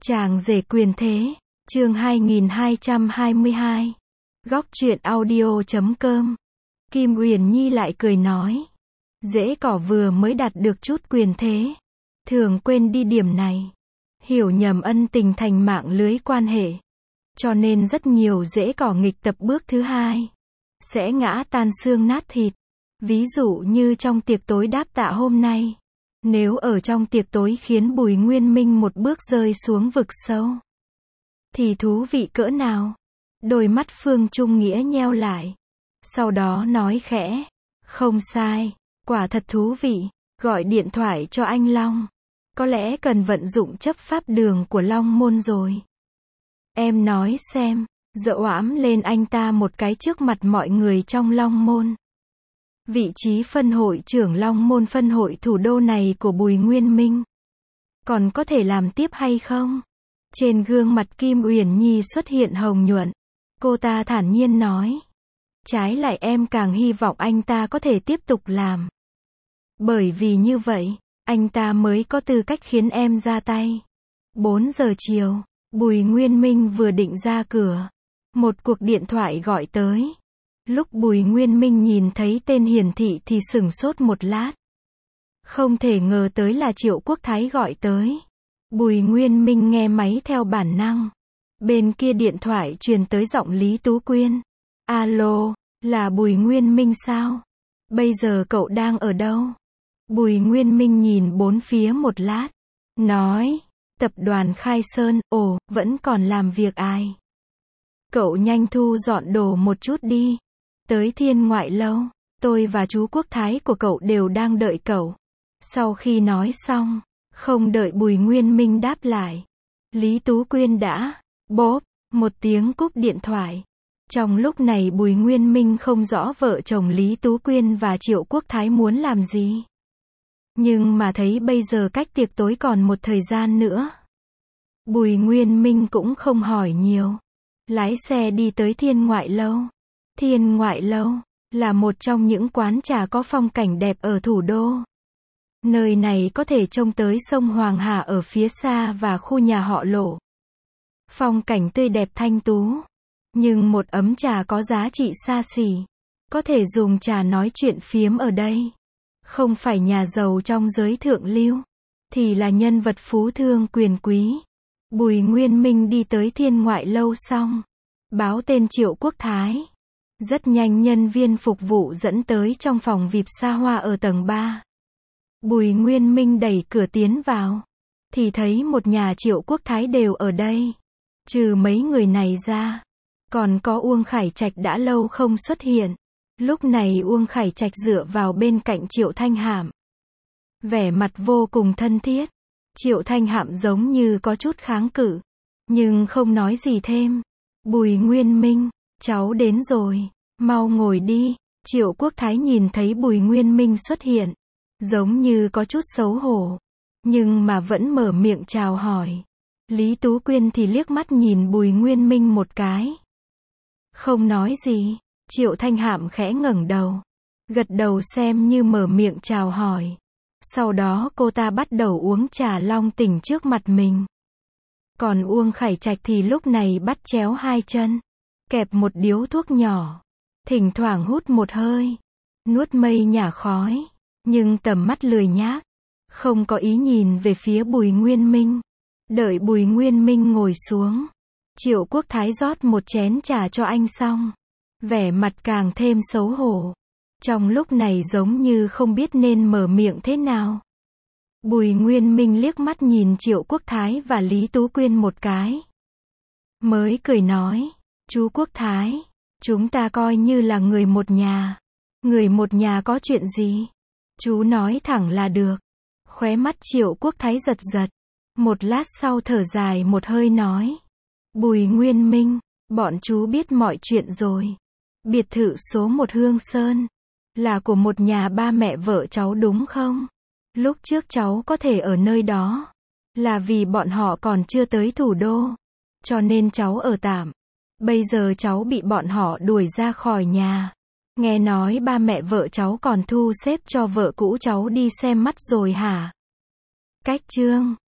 Chàng rể quyền thế, chương 2222. Góc truyện audio.com. Kim Uyển Nhi lại cười nói. Rễ cỏ vừa mới đạt được chút quyền thế. Thường quên đi điểm này. Hiểu nhầm ân tình thành mạng lưới quan hệ. Cho nên rất nhiều rễ cỏ nghịch tập bước thứ hai. Sẽ ngã tan xương nát thịt. Ví dụ như trong tiệc tối đáp tạ hôm nay. Nếu ở trong tiệc tối khiến Bùi Nguyên Minh một bước rơi xuống vực sâu, thì thú vị cỡ nào? Đôi mắt Phương Trung Nghĩa nheo lại. Sau đó nói khẽ. Không sai, quả thật thú vị. Gọi điện thoại cho anh Long. Có lẽ cần vận dụng chấp pháp đường của Long Môn rồi. Em nói xem, dợ oãm lên anh ta một cái trước mặt mọi người trong Long Môn. Vị trí phân hội trưởng Long Môn phân hội thủ đô này của Bùi Nguyên Minh. Còn có thể làm tiếp hay không? Trên gương mặt Kim Uyển Nhi xuất hiện hồng nhuận. Cô ta thản nhiên nói. Trái lại em càng hy vọng anh ta có thể tiếp tục làm. Bởi vì như vậy, anh ta mới có tư cách khiến em ra tay. 4 giờ chiều, Bùi Nguyên Minh vừa định ra cửa. Một cuộc điện thoại gọi tới. Lúc Bùi Nguyên Minh nhìn thấy tên hiển thị thì sửng sốt một lát. Không thể ngờ tới là Triệu Quốc Thái gọi tới. Bùi Nguyên Minh nghe máy theo bản năng. Bên kia điện thoại truyền tới giọng Lý Tú Quyên. Alo, là Bùi Nguyên Minh sao? Bây giờ cậu đang ở đâu? Bùi Nguyên Minh nhìn bốn phía một lát. Nói, tập đoàn Khai Sơn, ồ, vẫn còn làm việc ai? Cậu nhanh thu dọn đồ một chút đi. Tới Thiên Ngoại Lâu, tôi và chú Quốc Thái của cậu đều đang đợi cậu. Sau khi nói xong, không đợi Bùi Nguyên Minh đáp lại, Lý Tú Quyên đã bóp một tiếng cúp điện thoại. Trong lúc này Bùi Nguyên Minh không rõ vợ chồng Lý Tú Quyên và Triệu Quốc Thái muốn làm gì. Nhưng mà thấy bây giờ cách tiệc tối còn một thời gian nữa. Bùi Nguyên Minh cũng không hỏi nhiều. Lái xe đi tới Thiên Ngoại Lâu. Thiên Ngoại Lâu là một trong những quán trà có phong cảnh đẹp ở thủ đô. Nơi này có thể trông tới sông Hoàng Hà ở phía xa và khu nhà họ Lộ. Phong cảnh tươi đẹp thanh tú. Nhưng một ấm trà có giá trị xa xỉ. Có thể dùng trà nói chuyện phiếm ở đây. Không phải nhà giàu trong giới thượng lưu, thì là nhân vật phú thương quyền quý. Bùi Nguyên Minh đi tới Thiên Ngoại Lâu xong, báo tên Triệu Quốc Thái. Rất nhanh nhân viên phục vụ dẫn tới trong phòng VIP xa hoa ở tầng 3. Bùi Nguyên Minh đẩy cửa tiến vào, thì thấy một nhà Triệu Quốc Thái đều ở đây. Trừ mấy người này ra, còn có Uông Khải Trạch đã lâu không xuất hiện. Lúc này Uông Khải Trạch dựa vào bên cạnh Triệu Thanh Hạm. Vẻ mặt vô cùng thân thiết. Triệu Thanh Hạm giống như có chút kháng cự, nhưng không nói gì thêm. Bùi Nguyên Minh, cháu đến rồi, mau ngồi đi. Triệu Quốc Thái nhìn thấy Bùi Nguyên Minh xuất hiện, giống như có chút xấu hổ, nhưng mà vẫn mở miệng chào hỏi. Lý Tú Quyên thì liếc mắt nhìn Bùi Nguyên Minh một cái. Không nói gì. Triệu Thanh Hạm khẽ ngẩng đầu, gật đầu xem như mở miệng chào hỏi. Sau đó cô ta bắt đầu uống trà long tỉnh trước mặt mình. Còn Uông Khải Trạch thì lúc này bắt chéo hai chân, kẹp một điếu thuốc nhỏ, thỉnh thoảng hút một hơi, nuốt mây nhả khói, nhưng tầm mắt lười nhác, không có ý nhìn về phía Bùi Nguyên Minh. Đợi Bùi Nguyên Minh ngồi xuống, Triệu Quốc Thái rót một chén trà cho anh xong, vẻ mặt càng thêm xấu hổ. Trong lúc này giống như không biết nên mở miệng thế nào. Bùi Nguyên Minh liếc mắt nhìn Triệu Quốc Thái và Lý Tú Quyên một cái. Mới cười nói, chú Quốc Thái, chúng ta coi như là người một nhà. Người một nhà có chuyện gì? Chú nói thẳng là được. Khóe mắt Triệu Quốc Thái giật giật. Một lát sau thở dài một hơi nói. Bùi Nguyên Minh, bọn chú biết mọi chuyện rồi. Biệt thự số 1 Hương Sơn là của một nhà ba mẹ vợ cháu đúng không? Lúc trước cháu có thể ở nơi đó là vì bọn họ còn chưa tới thủ đô, cho nên cháu ở tạm. Bây giờ cháu bị bọn họ đuổi ra khỏi nhà. Nghe nói ba mẹ vợ cháu còn thu xếp cho vợ cũ cháu đi xem mắt rồi hả? Cách chương